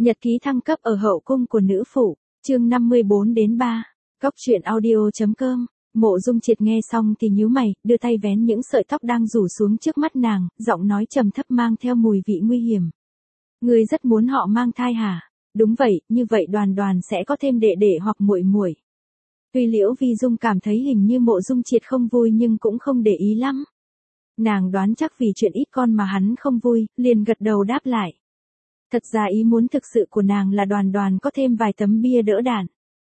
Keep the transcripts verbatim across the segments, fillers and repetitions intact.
Nhật ký thăng cấp ở hậu cung của nữ phụ, chương năm mươi bốn đến ba. Góc truyện audio.com. Mộ Dung Triệt nghe xong thì nhíu mày, đưa tay vén những sợi tóc đang rủ xuống trước mắt nàng, giọng nói trầm thấp mang theo mùi vị nguy hiểm. Ngươi rất muốn họ mang thai hả? Đúng vậy, như vậy Đoàn Đoàn sẽ có thêm đệ đệ hoặc muội muội. Tuy Liễu Vi Dung cảm thấy hình như Mộ Dung Triệt không vui nhưng cũng không để ý lắm. Nàng đoán chắc vì chuyện ít con mà hắn không vui, liền gật đầu đáp lại. Thật ra ý muốn thực sự của nàng là Đoàn Đoàn có thêm vài tấm bia đỡ đạn.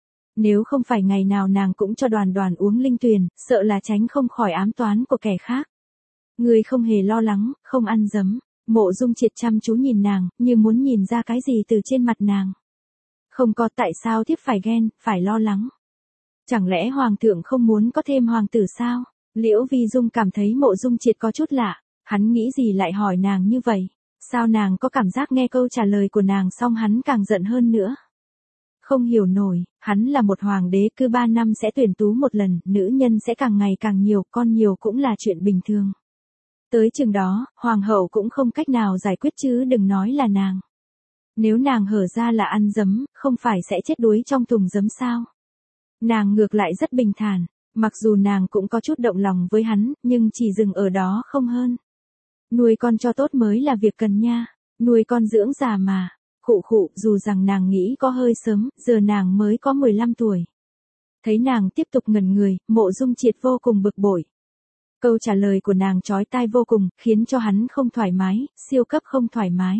Nếu không phải ngày nào nàng cũng cho Đoàn Đoàn uống linh tuyền, sợ là tránh không khỏi ám toán của kẻ khác. Ngươi không hề lo lắng, không ăn dấm. Mộ Dung Triệt chăm chú nhìn nàng, như muốn nhìn ra cái gì từ trên mặt nàng. Không có, tại sao thiếp phải ghen, phải lo lắng. Chẳng lẽ Hoàng thượng không muốn có thêm hoàng tử sao? Liễu Vi Dung cảm thấy Mộ Dung Triệt có chút lạ, hắn nghĩ gì lại hỏi nàng như vậy? Sao nàng có cảm giác nghe câu trả lời của nàng xong hắn càng giận hơn nữa? Không hiểu nổi, hắn là một hoàng đế cứ ba năm sẽ tuyển tú một lần, nữ nhân sẽ càng ngày càng nhiều, con nhiều cũng là chuyện bình thường. Tới chừng đó, hoàng hậu cũng không cách nào giải quyết chứ đừng nói là nàng. Nếu nàng hở ra là ăn dấm, không phải sẽ chết đuối trong thùng dấm sao? Nàng ngược lại rất bình thản, mặc dù nàng cũng có chút động lòng với hắn, nhưng chỉ dừng ở đó không hơn. Nuôi con cho tốt mới là việc cần nha, nuôi con dưỡng già mà. Khụ khụ, dù rằng nàng nghĩ có hơi sớm, giờ nàng mới có mười lăm tuổi. Thấy nàng tiếp tục ngẩn người, Mộ Dung Triệt vô cùng bực bội. Câu trả lời của nàng chói tai vô cùng, khiến cho hắn không thoải mái, siêu cấp không thoải mái.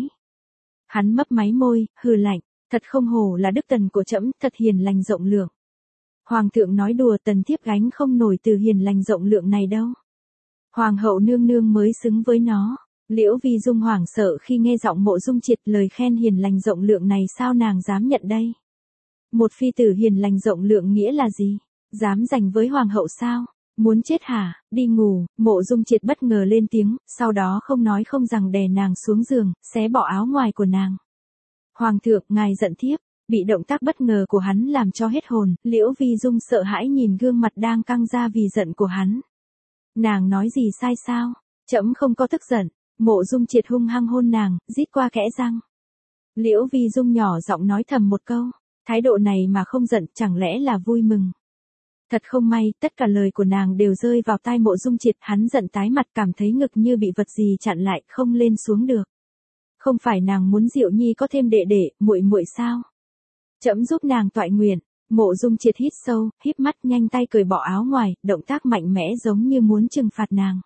Hắn mấp máy môi, hừ lạnh, thật không hổ là đức tần của trẫm, thật hiền lành rộng lượng. Hoàng thượng nói đùa, tần thiếp gánh không nổi từ hiền lành rộng lượng này đâu. Hoàng hậu nương nương mới xứng với nó. Liễu Vi Dung hoảng sợ khi nghe giọng Mộ Dung Triệt, lời khen hiền lành rộng lượng này sao nàng dám nhận đây? Một phi tử hiền lành rộng lượng nghĩa là gì? Dám giành với hoàng hậu sao? Muốn chết hả? Đi ngủ. Mộ Dung Triệt bất ngờ lên tiếng, sau đó không nói không rằng đè nàng xuống giường, xé bỏ áo ngoài của nàng. Hoàng thượng, ngài giận thiếp. Bị động tác bất ngờ của hắn làm cho hết hồn, Liễu Vi Dung sợ hãi nhìn gương mặt đang căng ra vì giận của hắn. Nàng nói gì sai sao? Trẫm không có tức giận. Mộ Dung Triệt hung hăng hôn nàng, rít qua kẽ răng. Liễu Vi Dung nhỏ giọng nói thầm một câu, thái độ này mà không giận chẳng lẽ là vui mừng. Thật không may, tất cả lời của nàng đều rơi vào tai Mộ Dung Triệt, hắn giận tái mặt cảm thấy ngực như bị vật gì chặn lại, không lên xuống được. Không phải nàng muốn Diệu Nhi có thêm đệ đệ, muội muội sao? Trẫm giúp nàng toại nguyện. Mộ Dung Triệt hít sâu, híp mắt nhanh tay cởi bỏ áo ngoài, động tác mạnh mẽ giống như muốn trừng phạt nàng.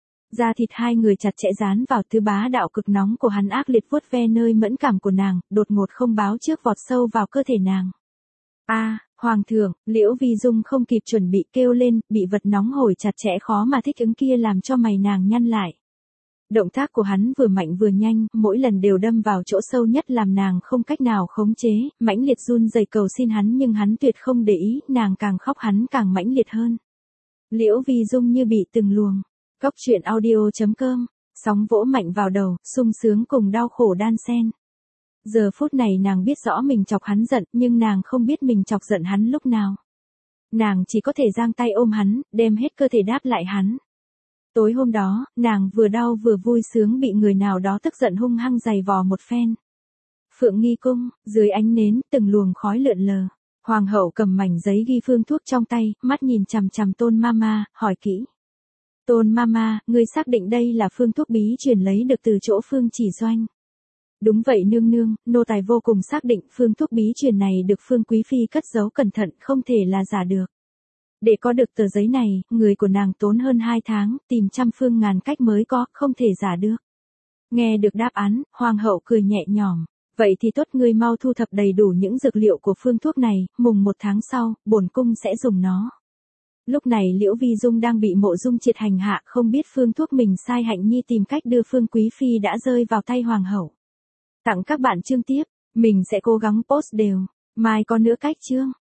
Da thịt hai người chặt chẽ dán vào, thứ bá đạo cực nóng của hắn ác liệt vuốt ve nơi mẫn cảm của nàng, đột ngột không báo trước vọt sâu vào cơ thể nàng. A, à, hoàng thượng, Liễu Vi Dung không kịp chuẩn bị kêu lên, bị vật nóng hổi chặt chẽ khó mà thích ứng kia làm cho mày nàng nhăn lại. Động tác của hắn vừa mạnh vừa nhanh, mỗi lần đều đâm vào chỗ sâu nhất làm nàng không cách nào khống chế, mãnh liệt run rẩy cầu xin hắn nhưng hắn tuyệt không để ý, nàng càng khóc hắn càng mãnh liệt hơn. Liễu Vi Dung như bị từng luồng. Góc truyện audio.com, sóng vỗ mạnh vào đầu, sung sướng cùng đau khổ đan xen. Giờ phút này nàng biết rõ mình chọc hắn giận, nhưng nàng không biết mình chọc giận hắn lúc nào. Nàng chỉ có thể giang tay ôm hắn, đem hết cơ thể đáp lại hắn. Tối hôm đó, nàng vừa đau vừa vui sướng bị người nào đó tức giận hung hăng giày vò một phen. Phượng Nghi Cung, dưới ánh nến, từng luồng khói lượn lờ. Hoàng hậu cầm mảnh giấy ghi phương thuốc trong tay, mắt nhìn chằm chằm Tôn Mama, hỏi kỹ. Tôn Mama, ngươi xác định đây là phương thuốc bí truyền lấy được từ chỗ Phương Chỉ Doanh? Đúng vậy nương nương, nô tài vô cùng xác định phương thuốc bí truyền này được Phương Quý Phi cất giấu cẩn thận, không thể là giả được. Để có được tờ giấy này, người của nàng tốn hơn hai tháng, tìm trăm phương ngàn cách mới có, không thể giả được. Nghe được đáp án, hoàng hậu cười nhẹ nhõm. Vậy thì tốt, ngươi mau thu thập đầy đủ những dược liệu của phương thuốc này, mùng một tháng sau, bổn cung sẽ dùng nó. Lúc này Liễu Vi Dung đang bị Mộ Dung Triệt hành hạ, không biết phương thuốc mình sai Hạnh Nhi tìm cách đưa Phương Quý Phi đã rơi vào tay hoàng hậu. Tặng các bạn chương tiếp, mình sẽ cố gắng post đều, mai có nữa cách chương.